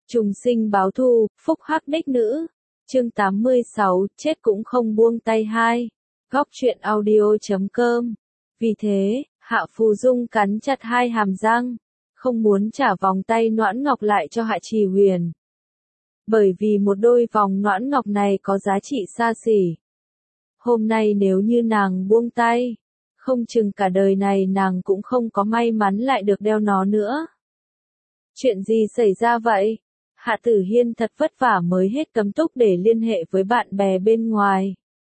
Trùng sinh báo thù, phúc hắc đích nữ. Chương 86, chết cũng không buông tay hai. Góc truyện audio.com. Vì thế, Hạ Phù Dung cắn chặt hai hàm răng, không muốn trả vòng tay noãn ngọc lại cho Hạ Trì Huyền. Bởi vì một đôi vòng noãn ngọc này có giá trị xa xỉ. Hôm nay nếu như nàng buông tay, không chừng cả đời này nàng cũng không có may mắn lại được đeo nó nữa. Chuyện gì xảy ra vậy? Hạ Tử Hiên thật vất vả mới hết cấm túc để liên hệ với bạn bè bên ngoài.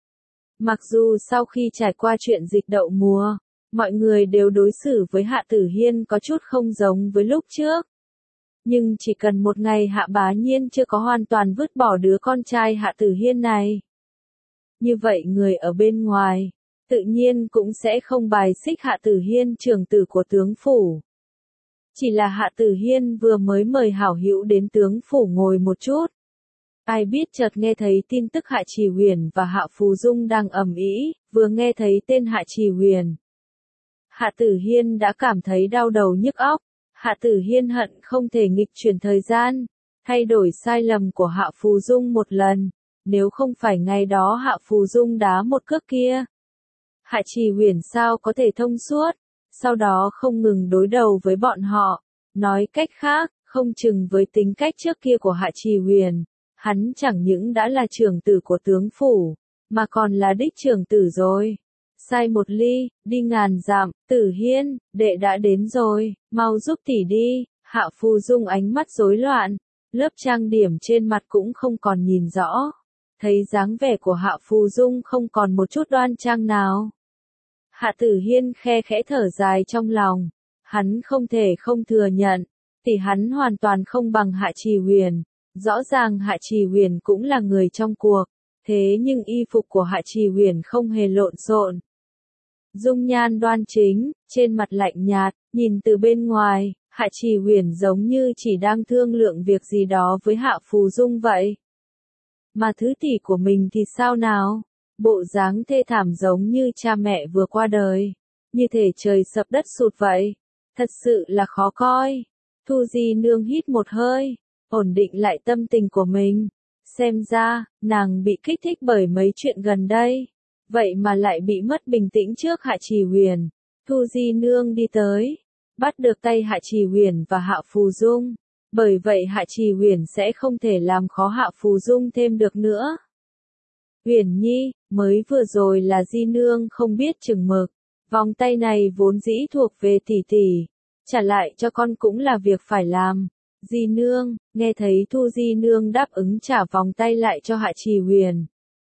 Mặc dù sau khi trải qua chuyện dịch đậu mùa, mọi người đều đối xử với Hạ Tử Hiên có chút không giống với lúc trước. Nhưng chỉ cần một ngày Hạ Bá Nhiên chưa có hoàn toàn vứt bỏ đứa con trai Hạ Tử Hiên này. Như vậy người ở bên ngoài, tự nhiên cũng sẽ không bài xích Hạ Tử Hiên trưởng tử của tướng phủ. Chỉ là Hạ Tử Hiên vừa mới mời hảo hữu đến tướng phủ ngồi một chút. Ai biết chợt nghe thấy tin tức Hạ Trì Huyền và Hạ Phù Dung đang ầm ĩ, vừa nghe thấy tên Hạ Trì Huyền. Hạ Tử Hiên đã cảm thấy đau đầu nhức óc. Hạ Tử Hiên hận không thể nghịch chuyển thời gian, thay đổi sai lầm của Hạ Phù Dung một lần, nếu không phải ngày đó Hạ Phù Dung đá một cước kia. Hạ Trì Huyền sao có thể thông suốt, sau đó không ngừng đối đầu với bọn họ. Nói cách khác, không chừng với tính cách trước kia của Hạ Trì Huyền, hắn chẳng những đã là trưởng tử của tướng phủ, mà còn là đích trưởng tử rồi. Sai một ly, đi ngàn dặm. Tử Hiên, đệ đã đến rồi, mau giúp tỷ đi. Hạ Phù Dung ánh mắt rối loạn, lớp trang điểm trên mặt cũng không còn nhìn rõ. Thấy dáng vẻ của Hạ Phù Dung không còn một chút đoan trang nào. Hạ Tử Hiên khe khẽ thở dài trong lòng, hắn không thể không thừa nhận, tỷ hắn hoàn toàn không bằng Hạ Trì Huyền. Rõ ràng Hạ Trì Huyền cũng là người trong cuộc, thế nhưng y phục của Hạ Trì Huyền không hề lộn xộn. Dung nhan đoan chính, trên mặt lạnh nhạt, nhìn từ bên ngoài, Hạ Trì Huyền giống như chỉ đang thương lượng việc gì đó với Hạ Phù Dung vậy. Mà thứ tỷ của mình thì sao nào? Bộ dáng thê thảm giống như cha mẹ vừa qua đời, như thể trời sập đất sụt vậy. Thật sự là khó coi. Thu Di Nương hít một hơi, ổn định lại tâm tình của mình. Xem ra, nàng bị kích thích bởi mấy chuyện gần đây. Vậy mà lại bị mất bình tĩnh trước Hạ Trì Huyền. Thu Di Nương đi tới, bắt được tay Hạ Trì Huyền và Hạ Phù Dung. Bởi vậy Hạ Trì Huyền sẽ không thể làm khó Hạ Phù Dung thêm được nữa. Huyền Nhi, mới vừa rồi là Di Nương không biết chừng mực. Vòng tay này vốn dĩ thuộc về tỷ tỷ, trả lại cho con cũng là việc phải làm. Di Nương, nghe thấy Thu Di Nương đáp ứng trả vòng tay lại cho Hạ Trì Huyền.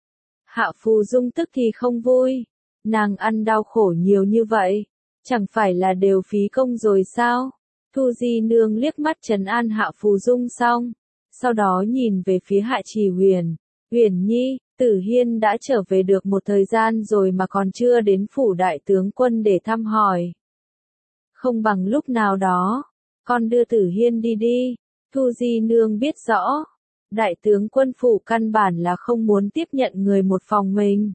Hạ Phù Dung tức thì không vui. Nàng ăn đau khổ nhiều như vậy, chẳng phải là đều phí công rồi sao? Thu Di Nương liếc mắt trấn an Hạ Phù Dung xong, sau đó nhìn về phía Hạ Trì Huyền. Huyền Nhi, Tử Hiên đã trở về được một thời gian rồi mà còn chưa đến phủ đại tướng quân để thăm hỏi. Không bằng lúc nào đó, con đưa Tử Hiên đi đi. Thu Di Nương biết rõ, đại tướng quân phủ căn bản là không muốn tiếp nhận người một phòng mình.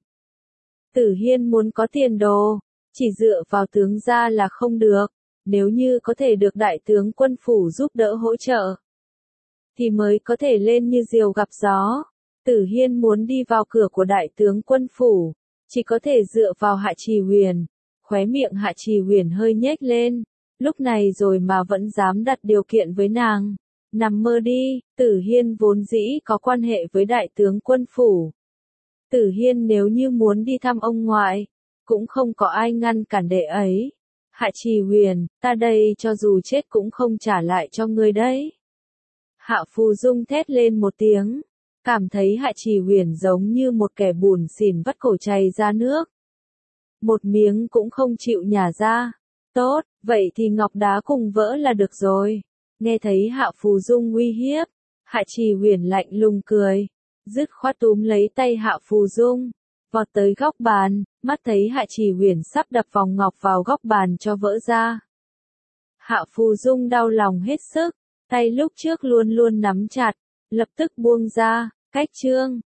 Tử Hiên muốn có tiền đồ, chỉ dựa vào tướng gia là không được, nếu như có thể được đại tướng quân phủ giúp đỡ hỗ trợ, thì mới có thể lên như diều gặp gió. Tử Hiên muốn đi vào cửa của đại tướng quân phủ, chỉ có thể dựa vào Hạ Trì Huyền. Khóe miệng Hạ Trì Huyền hơi nhếch lên, lúc này rồi mà vẫn dám đặt điều kiện với nàng. Nằm mơ đi, Tử Hiên vốn dĩ có quan hệ với đại tướng quân phủ. Tử Hiên nếu như muốn đi thăm ông ngoại, cũng không có ai ngăn cản đệ ấy. Hạ Trì Huyền, ta đây cho dù chết cũng không trả lại cho ngươi đấy. Hạ Phù Dung thét lên một tiếng, cảm thấy Hạ Trì Huyền giống như một kẻ bủn xỉn vắt cổ chảy ra nước. Một miếng cũng không chịu nhả ra. Tốt, vậy thì ngọc đá cùng vỡ là được rồi. Nghe thấy Hạ Phù Dung uy hiếp, Hạ Trì Huyền lạnh lùng cười, dứt khoát túm lấy tay Hạ Phù Dung, vọt tới góc bàn, mắt thấy Hạ Trì Huyền sắp đập vòng ngọc vào góc bàn cho vỡ ra. Hạ Phù Dung đau lòng hết sức, tay lúc trước luôn luôn nắm chặt, lập tức buông ra. Cách chương